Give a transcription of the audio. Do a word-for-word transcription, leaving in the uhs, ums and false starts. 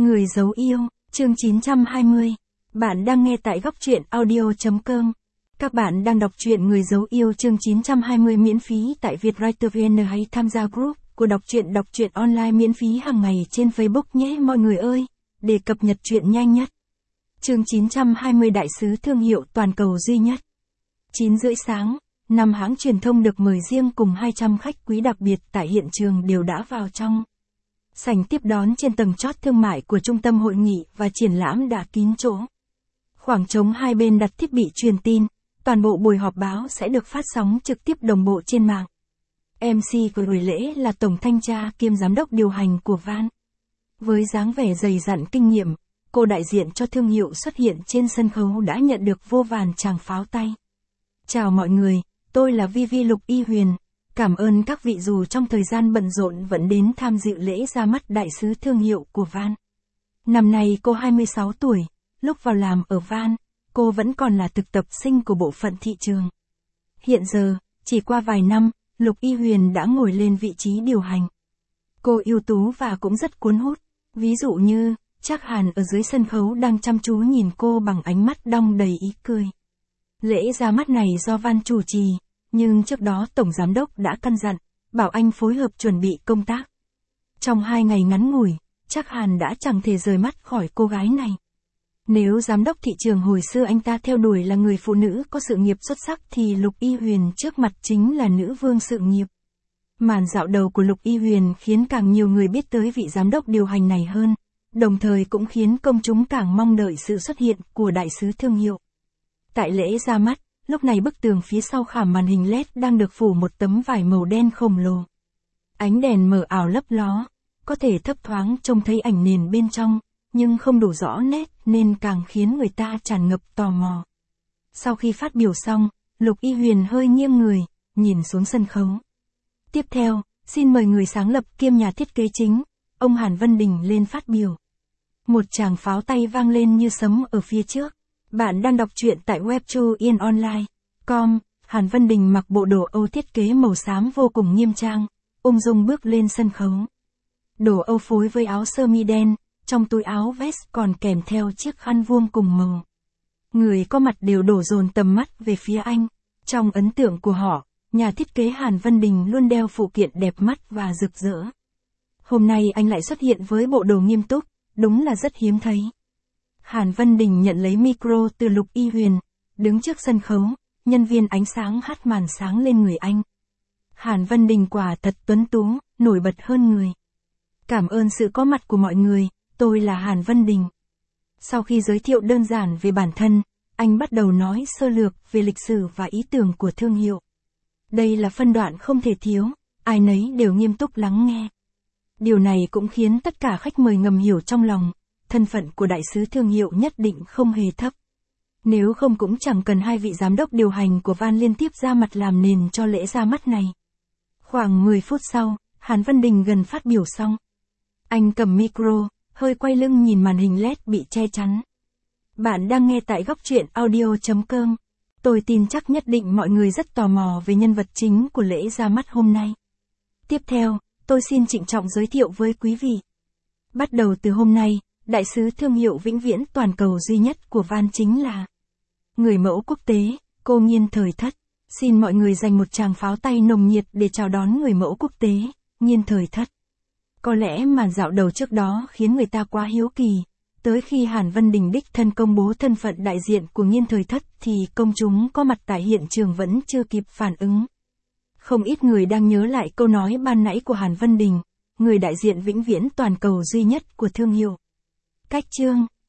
Người giấu yêu, chương chín trăm hai mươi. Bạn đang nghe tại góc truyện audio chấm com. Các bạn đang đọc truyện Người giấu yêu chương chín trăm hai mươi miễn phí tại Vietwriter vê en hay tham gia group của đọc truyện đọc truyện online miễn phí hàng ngày trên Facebook nhé mọi người ơi, để cập nhật truyện nhanh nhất. Chương chín trăm hai mươi Đại sứ thương hiệu toàn cầu duy nhất. chín rưỡi sáng, năm hãng truyền thông được mời riêng cùng hai trăm khách quý đặc biệt tại hiện trường đều đã vào trong sảnh tiếp đón trên tầng chót thương mại của trung tâm hội nghị và triển lãm đã kín chỗ. Khoảng trống hai bên đặt thiết bị truyền tin, toàn bộ buổi họp báo sẽ được phát sóng trực tiếp đồng bộ trên mạng. em xê của buổi lễ là Tổng Thanh tra kiêm Giám đốc điều hành của Van. Với dáng vẻ dày dặn kinh nghiệm, cô đại diện cho thương hiệu xuất hiện trên sân khấu đã nhận được vô vàn tràng pháo tay. Chào mọi người, tôi là Vivi Lục Y Huyền. Cảm ơn các vị dù trong thời gian bận rộn vẫn đến tham dự lễ ra mắt đại sứ thương hiệu của Van. Năm nay cô hai mươi sáu tuổi, lúc vào làm ở Van, cô vẫn còn là thực tập sinh của bộ phận thị trường. Hiện giờ, chỉ qua vài năm, Lục Y Huyền đã ngồi lên vị trí điều hành. Cô ưu tú và cũng rất cuốn hút, ví dụ như, Trác Hàn ở dưới sân khấu đang chăm chú nhìn cô bằng ánh mắt đong đầy ý cười. Lễ ra mắt này do Van chủ trì. Nhưng trước đó Tổng Giám đốc đã căn dặn, bảo anh phối hợp chuẩn bị công tác. Trong hai ngày ngắn ngủi, Trác Hàn đã chẳng thể rời mắt khỏi cô gái này. Nếu Giám đốc thị trường hồi xưa anh ta theo đuổi là người phụ nữ có sự nghiệp xuất sắc thì Lục Y Huyền trước mặt chính là nữ vương sự nghiệp. Màn dạo đầu của Lục Y Huyền khiến càng nhiều người biết tới vị giám đốc điều hành này hơn, đồng thời cũng khiến công chúng càng mong đợi sự xuất hiện của đại sứ thương hiệu. Tại lễ ra mắt, lúc này bức tường phía sau khảm màn hình led đang được phủ một tấm vải màu đen khổng lồ. Ánh đèn mờ ảo lấp ló, có thể thấp thoáng trông thấy ảnh nền bên trong, nhưng không đủ rõ nét nên càng khiến người ta tràn ngập tò mò. Sau khi phát biểu xong, Lục Y Huyền hơi nghiêng người, nhìn xuống sân khấu. Tiếp theo, xin mời người sáng lập kiêm nhà thiết kế chính, ông Hàn Vân Đình lên phát biểu. Một tràng pháo tay vang lên như sấm ở phía trước. Bạn đang đọc truyện tại web yên online chấm com. Hàn Vân Đình mặc bộ đồ Âu thiết kế màu xám vô cùng nghiêm trang, ung dung bước lên sân khấu. Đồ Âu phối với áo sơ mi đen, trong túi áo vest còn kèm theo chiếc khăn vuông cùng màu. Người có mặt đều đổ dồn tầm mắt về phía anh. Trong ấn tượng của họ, nhà thiết kế Hàn Vân Đình luôn đeo phụ kiện đẹp mắt và rực rỡ. Hôm nay anh lại xuất hiện với bộ đồ nghiêm túc, đúng là rất hiếm thấy. Hàn Vân Đình nhận lấy micro từ Lục Y Huyền, đứng trước sân khấu, nhân viên ánh sáng hắt màn sáng lên người anh. Hàn Vân Đình quả thật tuấn tú, nổi bật hơn người. Cảm ơn sự có mặt của mọi người, tôi là Hàn Vân Đình. Sau khi giới thiệu đơn giản về bản thân, anh bắt đầu nói sơ lược về lịch sử và ý tưởng của thương hiệu. Đây là phân đoạn không thể thiếu, ai nấy đều nghiêm túc lắng nghe. Điều này cũng khiến tất cả khách mời ngầm hiểu trong lòng. Thân phận của đại sứ thương hiệu nhất định không hề thấp. Nếu không cũng chẳng cần hai vị giám đốc điều hành của Van liên tiếp ra mặt làm nền cho lễ ra mắt này. Khoảng mười phút sau, Hàn Vân Đình gần phát biểu xong. Anh cầm micro, hơi quay lưng nhìn màn hình led bị che chắn. Bạn đang nghe tại góc truyện audio chấm com. Tôi tin chắc nhất định mọi người rất tò mò về nhân vật chính của lễ ra mắt hôm nay. Tiếp theo, tôi xin trịnh trọng giới thiệu với quý vị. Bắt đầu từ hôm nay, đại sứ thương hiệu vĩnh viễn toàn cầu duy nhất của Van chính là người mẫu quốc tế, cô Nhiên Thời Thất. Xin mọi người dành một tràng pháo tay nồng nhiệt để chào đón người mẫu quốc tế, Nhiên Thời Thất. Có lẽ màn dạo đầu trước đó khiến người ta quá hiếu kỳ, tới khi Hàn Vân Đình đích thân công bố thân phận đại diện của Nhiên Thời Thất thì công chúng có mặt tại hiện trường vẫn chưa kịp phản ứng. Không ít người đang nhớ lại câu nói ban nãy của Hàn Vân Đình, người đại diện vĩnh viễn toàn cầu duy nhất của thương hiệu. Cách chương,